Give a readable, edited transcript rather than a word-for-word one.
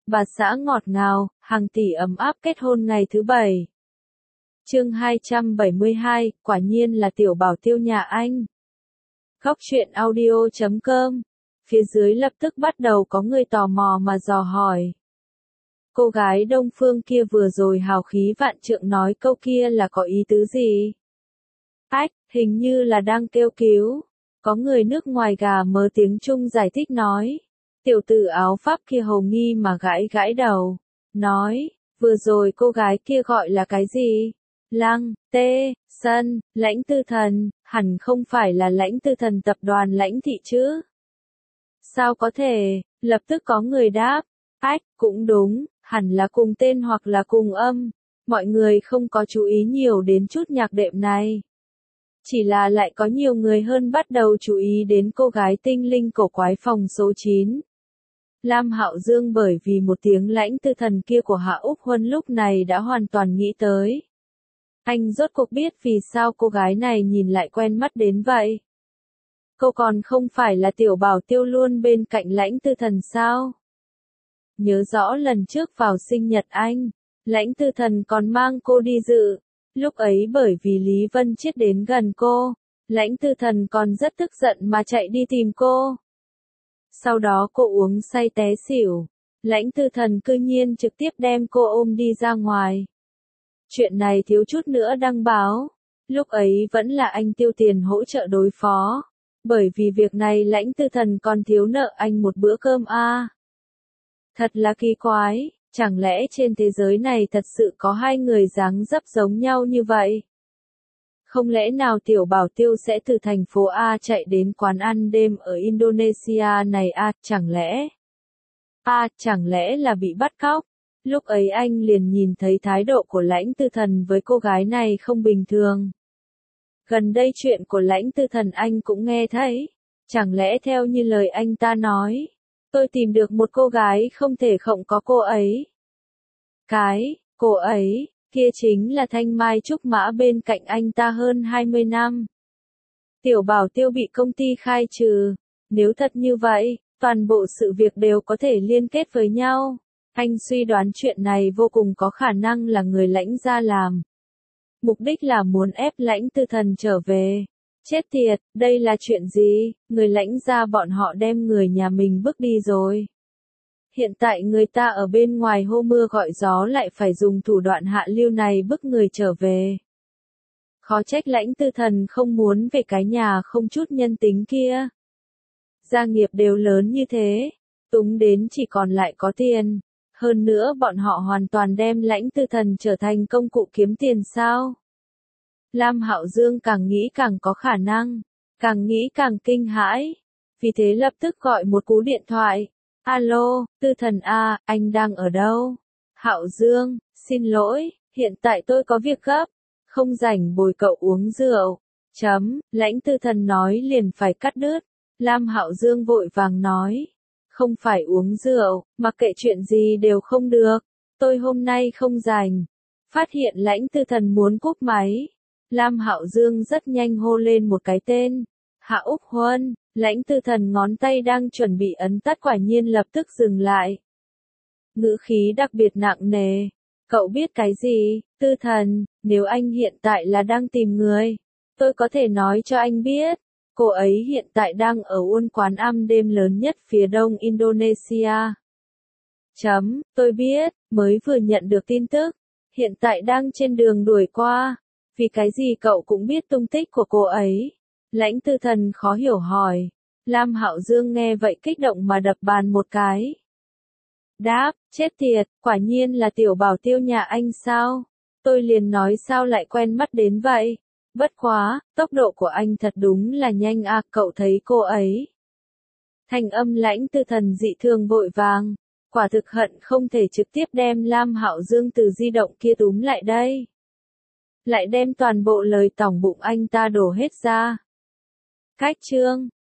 bà xã ngọt ngào, hàng tỷ ấm áp kết hôn ngày thứ 7. Chương 272, quả nhiên là tiểu bảo tiêu nhà anh. Góc truyện audio.com. Phía dưới lập tức bắt đầu có người tò mò mà dò hỏi. Cô gái Đông Phương kia vừa rồi hào khí vạn trượng nói câu kia là có ý tứ gì? Ách, hình như là đang kêu cứu. Có người nước ngoài gà mớ tiếng Trung giải thích nói. Tiểu tử áo Pháp kia hầu nghi mà gãi gãi đầu. Nói, vừa rồi cô gái kia gọi là cái gì? Lăng, Tê, Sân, Lãnh Tư Thần, hẳn không phải là Lãnh Tư Thần tập đoàn Lãnh Thị chứ? Sao có thể, lập tức có người đáp. Ách, cũng đúng, hẳn là cùng tên hoặc là cùng âm. Mọi người không có chú ý nhiều đến chút nhạc đệm này. Chỉ là lại có nhiều người hơn bắt đầu chú ý đến cô gái tinh linh cổ quái phòng số 9. Lam Hạo Dương bởi vì một tiếng Lãnh Tư Thần kia của Hạ Úc Huân lúc này đã hoàn toàn nghĩ tới. Anh rốt cuộc biết vì sao cô gái này nhìn lại quen mắt đến vậy. Cô còn không phải là tiểu bảo tiêu luôn bên cạnh Lãnh Tư Thần sao? Nhớ rõ lần trước vào sinh nhật anh, Lãnh Tư Thần còn mang cô đi dự. Lúc ấy bởi vì Lý Vân Chiết đến gần cô, Lãnh Tư Thần còn rất tức giận mà chạy đi tìm cô. Sau đó cô uống say té xỉu, Lãnh Tư Thần cư nhiên trực tiếp đem cô ôm đi ra ngoài. Chuyện này thiếu chút nữa đăng báo, lúc ấy vẫn là anh tiêu tiền hỗ trợ đối phó, bởi vì việc này Lãnh Tư Thần còn thiếu nợ anh một bữa cơm a. Thật là kỳ quái, chẳng lẽ trên thế giới này thật sự có hai người dáng dấp giống nhau như vậy? Không lẽ nào tiểu bảo tiêu sẽ từ thành phố A chạy đến quán ăn đêm ở Indonesia này à, chẳng lẽ là bị bắt cóc? Lúc ấy anh liền nhìn thấy thái độ của Lãnh Tư Thần với cô gái này không bình thường. Gần đây chuyện của Lãnh Tư Thần anh cũng nghe thấy, chẳng lẽ theo như lời anh ta nói, tôi tìm được một cô gái không thể không có cô ấy. Cô ấy, kia chính là Thanh Mai Trúc Mã bên cạnh anh ta hơn 20 năm. Tiểu bảo tiêu bị công ty khai trừ, nếu thật như vậy, toàn bộ sự việc đều có thể liên kết với nhau. Anh suy đoán chuyện này vô cùng có khả năng là người Lãnh gia làm. Mục đích là muốn ép Lãnh Tư Thần trở về. Chết tiệt, đây là chuyện gì? Người Lãnh gia bọn họ đem người nhà mình bước đi rồi. Hiện tại người ta ở bên ngoài hô mưa gọi gió lại phải dùng thủ đoạn hạ lưu này bức người trở về. Khó trách Lãnh Tư Thần không muốn về cái nhà không chút nhân tính kia. Gia nghiệp đều lớn như thế, túng đến chỉ còn lại có tiền. Hơn nữa bọn họ hoàn toàn đem Lãnh Tư Thần trở thành công cụ kiếm tiền sao? Lam Hạo Dương càng nghĩ càng có khả năng, càng nghĩ càng kinh hãi. Vì thế lập tức gọi một cú điện thoại. Alo, Tư Thần à, anh đang ở đâu? Hạo Dương, xin lỗi, hiện tại tôi có việc gấp, không rảnh bồi cậu uống rượu. Lãnh Tư Thần nói liền phải cắt đứt. Lam Hạo Dương vội vàng nói. Không phải uống rượu, mặc kệ chuyện gì đều không được. Tôi hôm nay không rảnh. Phát hiện Lãnh Tư Thần muốn cúp máy. Lam Hạo Dương rất nhanh hô lên một cái tên. Hạ Úc Huân. Lãnh Tư Thần ngón tay đang chuẩn bị ấn tắt quả nhiên lập tức dừng lại. Ngữ khí đặc biệt nặng nề. Cậu biết cái gì, Tư Thần, nếu anh hiện tại là đang tìm người, tôi có thể nói cho anh biết. Cô ấy hiện tại đang ở quán ăn đêm lớn nhất phía đông Indonesia. Tôi biết, mới vừa nhận được tin tức, hiện tại đang trên đường đuổi qua. Vì cái gì cậu cũng biết tung tích của cô ấy? Lãnh Tư Thần khó hiểu hỏi. Lam Hạo Dương nghe vậy kích động mà đập bàn một cái. Đáp, chết tiệt, quả nhiên là tiểu bảo tiêu nhà anh sao? Tôi liền nói sao lại quen mắt đến vậy? Bất quá, tốc độ của anh thật đúng là nhanh à, cậu thấy cô ấy. Thanh âm Lãnh Tư Thần dị thường vội vàng, quả thực hận không thể trực tiếp đem Lam Hạo Dương từ di động kia túm lại đây. Lại đem toàn bộ lời tỏng bụng anh ta đổ hết ra. Cách chương